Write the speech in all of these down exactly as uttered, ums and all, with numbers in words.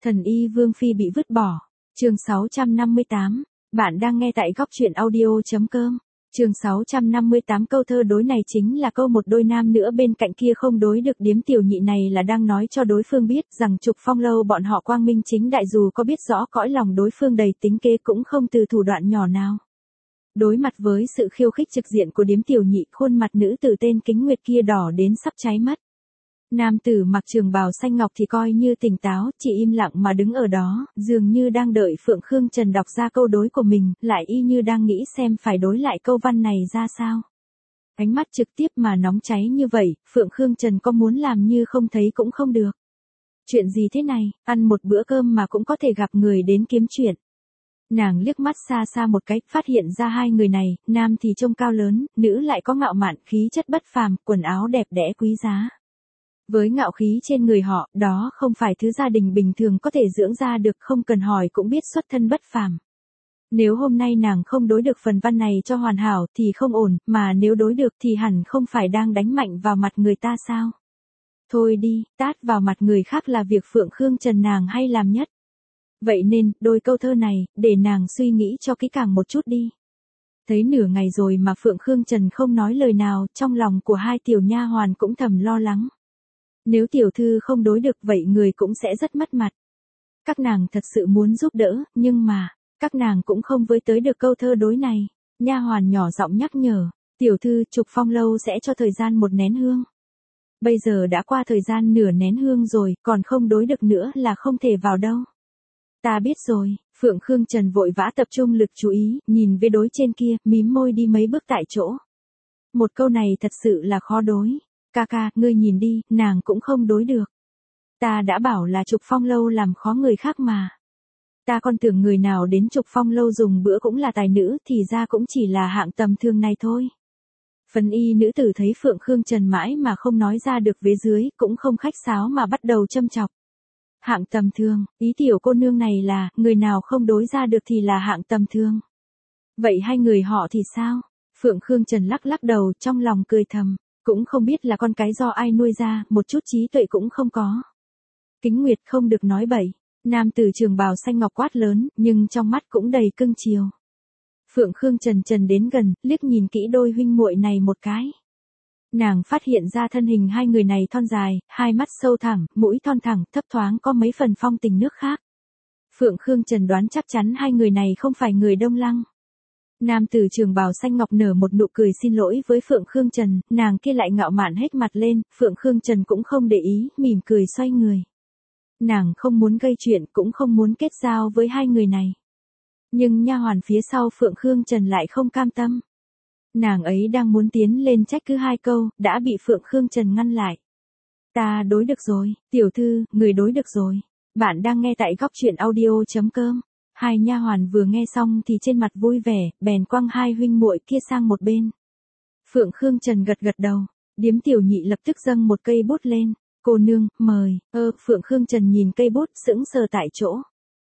Thần y Vương Phi bị vứt bỏ. Chương sáu trăm năm mươi tám. Bạn đang nghe tại góc truyện audio.com. Chương sáu trăm năm mươi tám. Câu thơ đối này chính là câu một đôi nam nữa bên cạnh kia không đối được. Điếm tiểu nhị này là đang nói cho đối phương biết rằng Trục Phong lâu bọn họ quang minh chính đại, dù có biết rõ cõi lòng đối phương đầy tính kế cũng không từ thủ đoạn nhỏ nào. Đối mặt với sự khiêu khích trực diện của điếm tiểu nhị, khuôn mặt nữ tử tên Kính Nguyệt kia đỏ đến sắp cháy mất. Nam tử mặc trường bào xanh ngọc thì coi như tỉnh táo, chỉ im lặng mà đứng ở đó, dường như đang đợi Phượng Khương Trần đọc ra câu đối của mình, lại y như đang nghĩ xem phải đối lại câu văn này ra sao. Ánh mắt trực tiếp mà nóng cháy như vậy, Phượng Khương Trần có muốn làm như không thấy cũng không được. Chuyện gì thế này, ăn một bữa cơm mà cũng có thể gặp người đến kiếm chuyện. Nàng liếc mắt xa xa một cái, phát hiện ra hai người này, nam thì trông cao lớn, nữ lại có ngạo mạn, khí chất bất phàm, quần áo đẹp đẽ quý giá. Với ngạo khí trên người họ, đó không phải thứ gia đình bình thường có thể dưỡng ra được, không cần hỏi cũng biết xuất thân bất phàm. Nếu hôm nay nàng không đối được phần văn này cho hoàn hảo thì không ổn, mà nếu đối được thì hẳn không phải đang đánh mạnh vào mặt người ta sao? Thôi đi, tát vào mặt người khác là việc Phượng Khương Trần nàng hay làm nhất. Vậy nên, đôi câu thơ này, để nàng suy nghĩ cho kỹ càng một chút đi. Thấy nửa ngày rồi mà Phượng Khương Trần không nói lời nào, trong lòng của hai tiểu nha hoàn cũng thầm lo lắng. Nếu tiểu thư không đối được vậy người cũng sẽ rất mất mặt. Các nàng thật sự muốn giúp đỡ, nhưng mà, các nàng cũng không với tới được câu thơ đối này. Nha hoàn nhỏ giọng nhắc nhở, tiểu thư Trục Phong lâu sẽ cho thời gian một nén hương. Bây giờ đã qua thời gian nửa nén hương rồi, còn không đối được nữa là không thể vào đâu. Ta biết rồi, Phượng Khương Trần vội vã tập trung lực chú ý, nhìn về đối trên kia, mím môi đi mấy bước tại chỗ. Một câu này thật sự là khó đối. Ca ca, ngươi nhìn đi, nàng cũng không đối được. Ta đã bảo là Trục Phong lâu làm khó người khác mà. Ta còn tưởng người nào đến Trục Phong lâu dùng bữa cũng là tài nữ, thì ra cũng chỉ là hạng tầm thường này thôi. Phần y nữ tử thấy Phượng Khương Trần mãi mà không nói ra được vế dưới, cũng không khách sáo mà bắt đầu châm chọc. Hạng tầm thường, ý tiểu cô nương này là, người nào không đối ra được thì là hạng tầm thường. Vậy hai người họ thì sao? Phượng Khương Trần lắc lắc đầu, trong lòng cười thầm. Cũng không biết là con cái do ai nuôi ra, một chút trí tuệ cũng không có. Kính Nguyệt không được nói bậy. Nam tử trường bào xanh ngọc quát lớn, nhưng trong mắt cũng đầy cưng chiều. Phượng Khương Trần Trần đến gần, liếc nhìn kỹ đôi huynh muội này một cái. Nàng phát hiện ra thân hình hai người này thon dài, hai mắt sâu thẳng, mũi thon thẳng, thấp thoáng có mấy phần phong tình nước khác. Phượng Khương Trần đoán chắc chắn hai người này không phải người Đông Lăng. Nam tử trường bào xanh ngọc nở một nụ cười xin lỗi với Phượng Khương Trần, nàng kia lại ngạo mạn hết mặt lên, Phượng Khương Trần cũng không để ý, mỉm cười xoay người. Nàng không muốn gây chuyện, cũng không muốn kết giao với hai người này. Nhưng nha hoàn phía sau Phượng Khương Trần lại không cam tâm. Nàng ấy đang muốn tiến lên trách cứ hai câu, đã bị Phượng Khương Trần ngăn lại. Ta đối được rồi, tiểu thư, người đối được rồi. Bạn đang nghe tại góc truyện audio.com. Hai nha hoàn vừa nghe xong thì trên mặt vui vẻ, bèn quăng hai huynh muội kia sang một bên. Phượng Khương Trần gật gật đầu, điếm tiểu nhị lập tức dâng một cây bút lên. Cô nương, mời, ơ, Phượng Khương Trần nhìn cây bút sững sờ tại chỗ.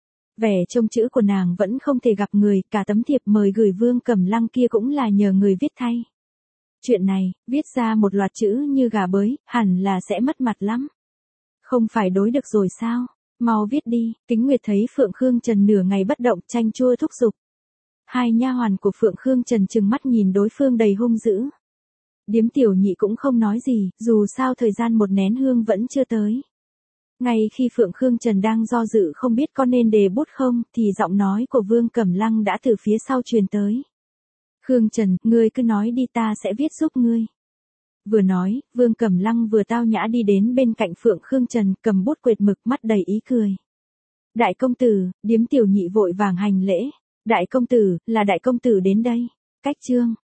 Vẻ trông chữ của nàng vẫn không thể gặp người, cả tấm thiệp mời gửi Vương Cẩm Lăng kia cũng là nhờ người viết thay. Chuyện này, viết ra một loạt chữ như gà bới, hẳn là sẽ mất mặt lắm. Không phải đối được rồi sao? Mau viết đi. Kính Nguyệt thấy Phượng Khương Trần nửa ngày bất động, chanh chua thúc giục. Hai nha hoàn của Phượng Khương Trần trừng mắt nhìn đối phương đầy hung dữ. Điếm tiểu nhị cũng không nói gì, dù sao thời gian một nén hương vẫn chưa tới. Ngay khi Phượng Khương Trần đang do dự không biết có nên đề bút không, thì giọng nói của Vương Cẩm Lăng đã từ phía sau truyền tới. Khương Trần, ngươi cứ nói đi, ta sẽ viết giúp ngươi. Vừa nói, Vương Cẩm Lăng vừa tao nhã đi đến bên cạnh Phượng Khương Trần, cầm bút quệt mực, mắt đầy ý cười. Đại công tử, điếm tiểu nhị vội vàng hành lễ. Đại công tử, là đại công tử đến đây. Cách chương.